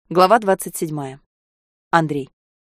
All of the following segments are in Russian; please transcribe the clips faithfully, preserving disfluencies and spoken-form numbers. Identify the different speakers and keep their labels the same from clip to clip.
Speaker 1: Глава двадцать седьмая. Андрей.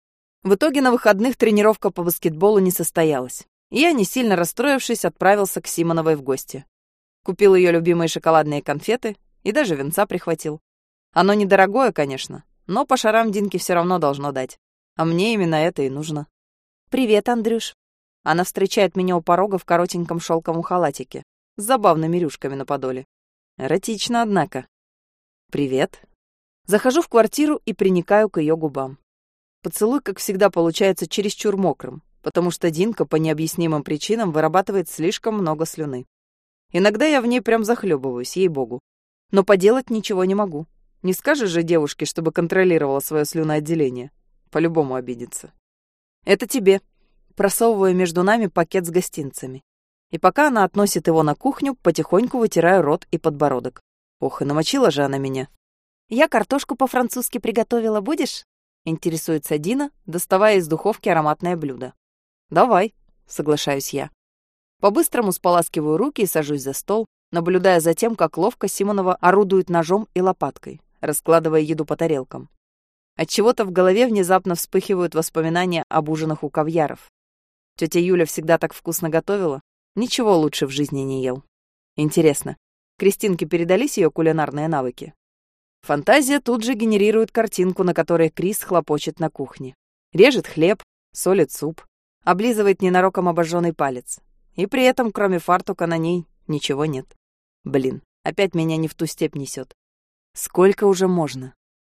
Speaker 1: В итоге на выходных тренировка по баскетболу не состоялась, и я, не сильно расстроившись, отправился к Симоновой в гости. Купил ее любимые шоколадные конфеты и даже винца прихватил. Оно недорогое, конечно, но по шарам Динке все равно должно дать. А мне именно это и нужно. «Привет, Андрюш». Она встречает меня у порога в коротеньком шелковом халатике с забавными рюшками на подоле. Эротично, однако. «Привет». Захожу в квартиру и приникаю к ее губам. Поцелуй, как всегда, получается чересчур мокрым, потому что Динка по необъяснимым причинам вырабатывает слишком много слюны. Иногда я в ней прям захлебываюсь, ей-богу. Но поделать ничего не могу. Не скажешь же девушке, чтобы контролировала свое слюноотделение. По-любому обидится. «Это тебе». Просовываю между нами пакет с гостинцами. И пока она относит его на кухню, потихоньку вытираю рот и подбородок. Ох, и намочила же она меня. «Я картошку по-французски приготовила, будешь?» — интересуется Дина, доставая из духовки ароматное блюдо. «Давай», — соглашаюсь я. По-быстрому споласкиваю руки и сажусь за стол, наблюдая за тем, как ловко Симонова орудует ножом и лопаткой, раскладывая еду по тарелкам. Отчего-то в голове внезапно вспыхивают воспоминания об ужинах у Кавьяров. Тетя Юля всегда так вкусно готовила, ничего лучше в жизни не ел. Интересно, Кристинке передались ее кулинарные навыки? Фантазия тут же генерирует картинку, на которой Крис хлопочет на кухне. Режет хлеб, солит суп, облизывает ненароком обожженный палец. И при этом, кроме фартука, на ней ничего нет. Блин, опять меня не в ту степь несет. Сколько уже можно?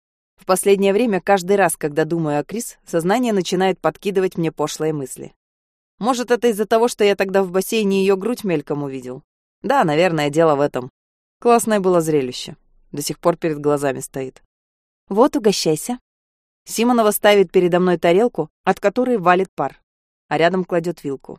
Speaker 1: В последнее время, каждый раз, когда думаю о Крис, сознание начинает подкидывать мне пошлые мысли. Может, это из-за того, что я тогда в бассейне ее грудь мельком увидел? Да, наверное, дело в этом. Классное было зрелище. До сих пор перед глазами стоит. «Вот, угощайся». Симонова ставит передо мной тарелку, от которой валит пар, а рядом кладет вилку.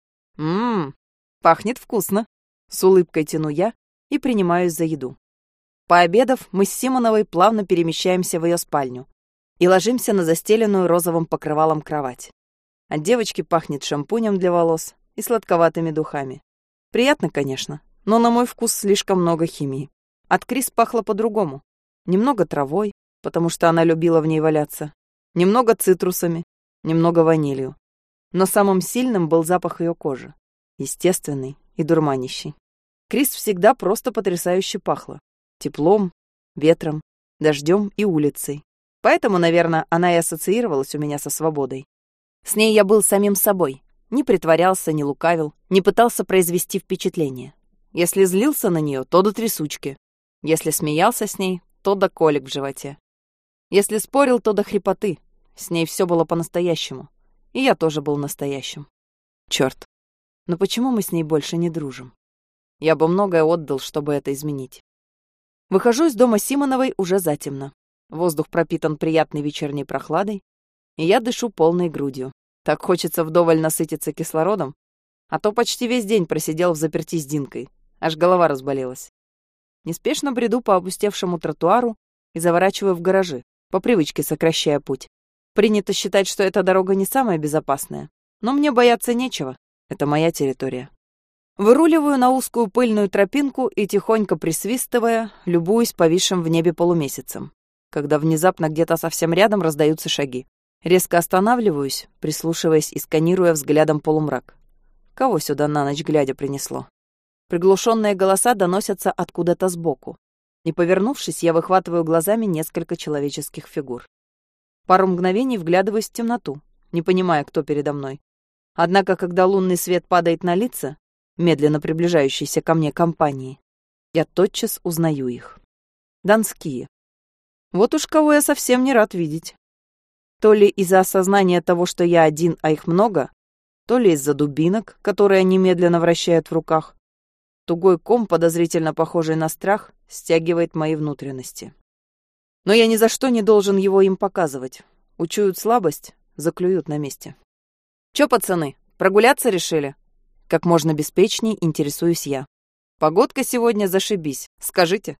Speaker 1: «Ммм, пахнет вкусно». С улыбкой тяну я и принимаюсь за еду. Пообедав, мы с Симоновой плавно перемещаемся в ее спальню и ложимся на застеленную розовым покрывалом кровать. От девочки пахнет шампунем для волос и сладковатыми духами. Приятно, конечно, но на мой вкус слишком много химии. От Крис пахло по-другому. Немного травой, потому что она любила в ней валяться. Немного цитрусами, немного ванилью. Но самым сильным был запах ее кожи. Естественный и дурманящий. Крис всегда просто потрясающе пахла. Теплом, ветром, дождем и улицей. Поэтому, наверное, она и ассоциировалась у меня со свободой. С ней я был самим собой. Не притворялся, не лукавил, не пытался произвести впечатление. Если злился на нее, то до трясучки. Если смеялся с ней, то до колик в животе. Если спорил, то до хрипоты. С ней все было по-настоящему. И я тоже был настоящим. Черт. Но почему мы с ней больше не дружим? Я бы многое отдал, чтобы это изменить. Выхожу из дома Симоновой уже затемно. Воздух пропитан приятной вечерней прохладой, и я дышу полной грудью. Так хочется вдоволь насытиться кислородом, а то почти весь день просидел взаперти с Динкой. Аж голова разболелась. Неспешно бреду по опустевшему тротуару и заворачиваю в гаражи, по привычке сокращая путь. Принято считать, что эта дорога не самая безопасная, но мне бояться нечего, это моя территория. Выруливаю на узкую пыльную тропинку и, тихонько присвистывая, любуюсь повисшим в небе полумесяцем, когда внезапно где-то совсем рядом раздаются шаги. Резко останавливаюсь, прислушиваясь и сканируя взглядом полумрак. Кого сюда на ночь глядя принесло? Приглушенные голоса доносятся откуда-то сбоку. Не повернувшись, я выхватываю глазами несколько человеческих фигур. Пару мгновений вглядываюсь в темноту, не понимая, кто передо мной. Однако, когда лунный свет падает на лица, медленно приближающейся ко мне компании, я тотчас узнаю их. Донские. Вот уж кого я совсем не рад видеть. То ли из-за осознания того, что я один, а их много, то ли из-за дубинок, которые они медленно вращают в руках. Тугой ком, подозрительно похожий на страх, стягивает мои внутренности. Но я ни за что не должен его им показывать. Учуют слабость, заклюют на месте. «Чё, пацаны, прогуляться решили?» Как можно беспечней интересуюсь я. «Погодка сегодня зашибись, скажите».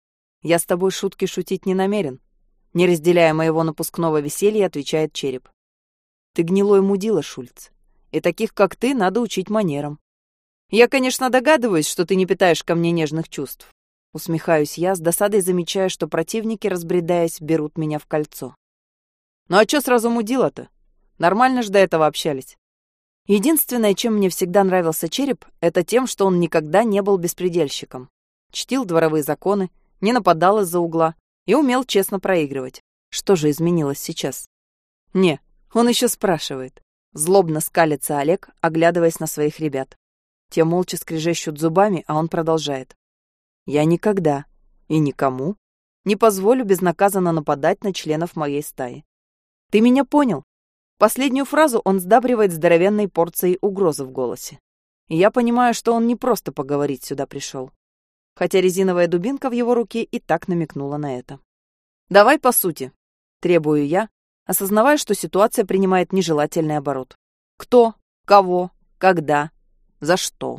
Speaker 1: «Я с тобой шутки шутить не намерен», не разделяя моего напускного веселья, отвечает Череп. «Ты гнилой мудила, Шульц, и таких, как ты, надо учить манерам. Я, конечно, догадываюсь, что ты не питаешь ко мне нежных чувств, Усмехаюсь я, с досадой замечая, что противники, разбредаясь, берут меня в кольцо. Ну а чё сразу мудила-то? Нормально ж до этого общались. Единственное, чем мне всегда нравился Череп, это тем, что он никогда не был беспредельщиком. Чтил дворовые законы, не нападал из-за угла и умел честно проигрывать. Что же изменилось сейчас? Не, он еще спрашивает. Злобно скалится Олег, оглядываясь на своих ребят. Те молча скрежещут зубами, а он продолжает. Я никогда и никому не позволю безнаказанно нападать на членов моей стаи. Ты меня понял? Последнюю фразу он сдабривает здоровенной порцией угрозы в голосе. И я понимаю, что он не просто поговорить сюда пришел. Хотя резиновая дубинка в его руке и так намекнула на это. «Давай по сути», — требую я, осознавая, что ситуация принимает нежелательный оборот. «Кто? Кого? Когда? За что?»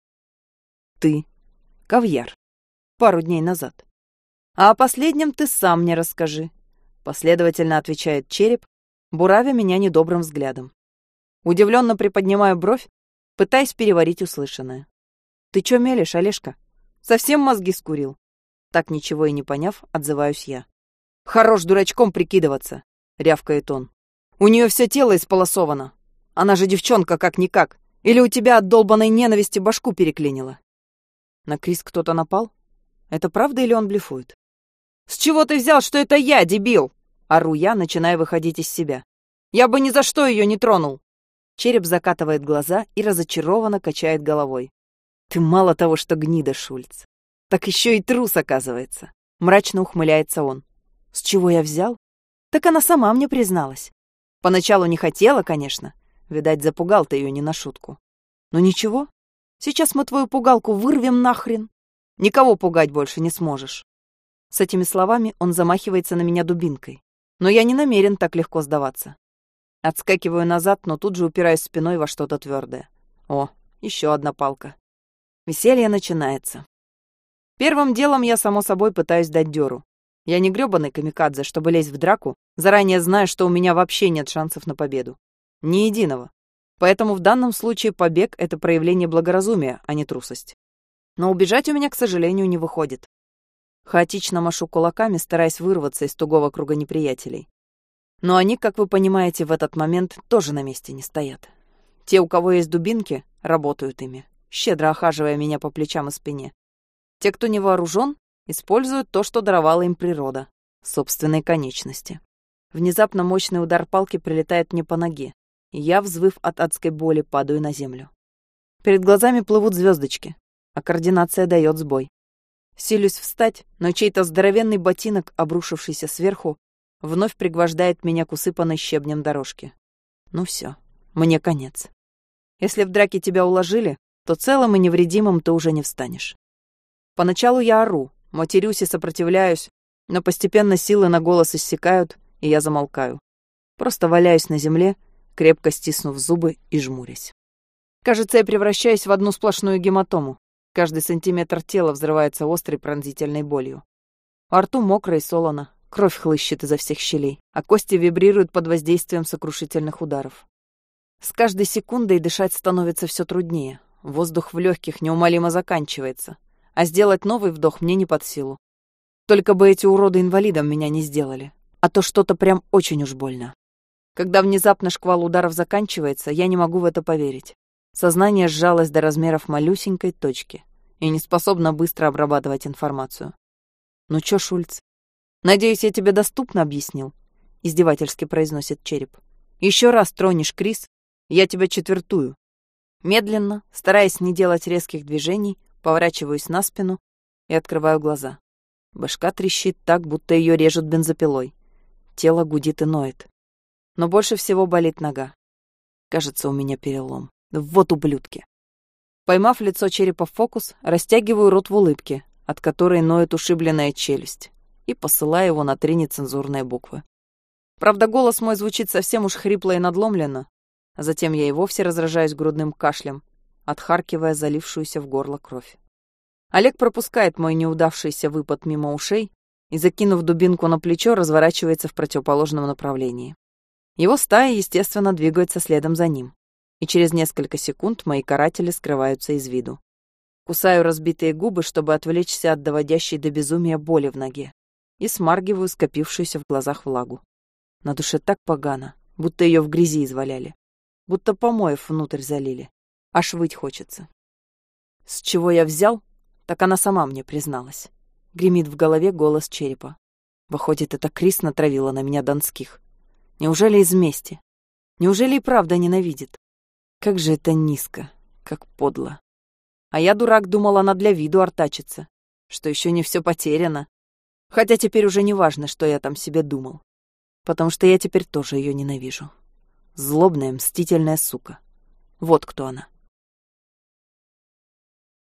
Speaker 1: «Ты. Кавьяр. Пару дней назад. А о последнем ты сам мне расскажи», — последовательно отвечает Череп, буравя меня недобрым взглядом. Удивленно приподнимаю бровь, пытаясь переварить услышанное. «Ты чё мелешь, Олежка? Совсем мозги скурил?» Так ничего и не поняв, отзываюсь я. «Хорош дурачком прикидываться», — рявкает он. «У нее все тело исполосовано. Она же девчонка как-никак. Или у тебя от долбанной ненависти башку переклинило?» На Крис кто-то напал? Это правда или он блефует? «С чего ты взял, что это я, дебил?» Ору я, начиная выходить из себя. «Я бы ни за что ее не тронул!» Череп закатывает глаза и разочарованно качает головой. «Ты мало того, что гнида, Шульц, так еще и трус, оказывается!» Мрачно ухмыляется он. «С чего я взял? Так она сама мне призналась. Поначалу не хотела, конечно. Видать, запугал ты ее не на шутку. Но ничего, сейчас мы твою пугалку вырвем нахрен. Никого пугать больше не сможешь». С этими словами он замахивается на меня дубинкой. Но я не намерен так легко сдаваться. Отскакиваю назад, но тут же упираюсь спиной во что-то твердое. О, еще одна палка. Веселье начинается. Первым делом я, само собой, пытаюсь дать дёру. Я не грёбаный камикадзе, чтобы лезть в драку, заранее зная, что у меня вообще нет шансов на победу. Ни единого. Поэтому в данном случае побег — это проявление благоразумия, а не трусость. Но убежать у меня, к сожалению, не выходит. Хаотично машу кулаками, стараясь вырваться из тугого круга неприятелей. Но они, как вы понимаете, в этот момент тоже на месте не стоят. Те, у кого есть дубинки, работают ими, щедро охаживая меня по плечам и спине. Те, кто не вооружен, используют то, что даровала им природа — собственные конечности. Внезапно мощный удар палки прилетает мне по ноге, и я, взвыв от адской боли, падаю на землю. Перед глазами плывут звездочки, а координация дает сбой. Силюсь встать, но чей-то здоровенный ботинок, обрушившийся сверху, вновь пригвождает меня к усыпанной щебнем дорожке. Ну все, мне конец. Если в драке тебя уложили, то целым и невредимым ты уже не встанешь. Поначалу я ору, матерюсь и сопротивляюсь, но постепенно силы на голос иссякают, и я замолкаю. Просто валяюсь на земле, крепко стиснув зубы и жмурясь. Кажется, я превращаюсь в одну сплошную гематому. Каждый сантиметр тела взрывается острой пронзительной болью. Во рту мокро и солоно, кровь хлыщет изо всех щелей, а кости вибрируют под воздействием сокрушительных ударов. С каждой секундой дышать становится все труднее, воздух в легких неумолимо заканчивается, а сделать новый вдох мне не под силу. Только бы эти уроды инвалидом меня не сделали, а то что-то прям очень уж больно. Когда внезапно шквал ударов заканчивается, я не могу в это поверить. Сознание сжалось до размеров малюсенькой точки и не способно быстро обрабатывать информацию. «Ну чё, Шульц? Надеюсь, я тебе доступно объяснил?» — издевательски произносит Череп. «Еще раз тронешь Крис, я тебя четвертую». Медленно, стараясь не делать резких движений, поворачиваюсь на спину и открываю глаза. Башка трещит так, будто ее режут бензопилой. Тело гудит и ноет. Но больше всего болит нога. Кажется, у меня перелом. Вот ублюдки. Поймав лицо Черепа в фокус, растягиваю рот в улыбке, от которой ноет ушибленная челюсть, и посылаю его на три нецензурные буквы. Правда, голос мой звучит совсем уж хрипло и надломленно, а затем я и вовсе разражаюсь грудным кашлем, отхаркивая залившуюся в горло кровь. Олег пропускает мой неудавшийся выпад мимо ушей и, закинув дубинку на плечо, разворачивается в противоположном направлении. Его стая, естественно, двигается следом за ним, и через несколько секунд мои каратели скрываются из виду. Кусаю разбитые губы, чтобы отвлечься от доводящей до безумия боли в ноге, и смаргиваю скопившуюся в глазах влагу. На душе так погано, будто ее в грязи изваляли, будто помоев внутрь залили. Аж выть хочется. С чего я взял, так она сама мне призналась. Гремит в голове голос черепа. Выходит, это Крис натравила на меня донских. Неужели из мести? Неужели и правда ненавидит? Как же это низко, как подло. А я, дурак, думал, она для виду артачится, что еще не все потеряно. Хотя теперь уже не важно, что я там себе думал. Потому что я теперь тоже ее ненавижу. Злобная, мстительная сука. Вот кто она.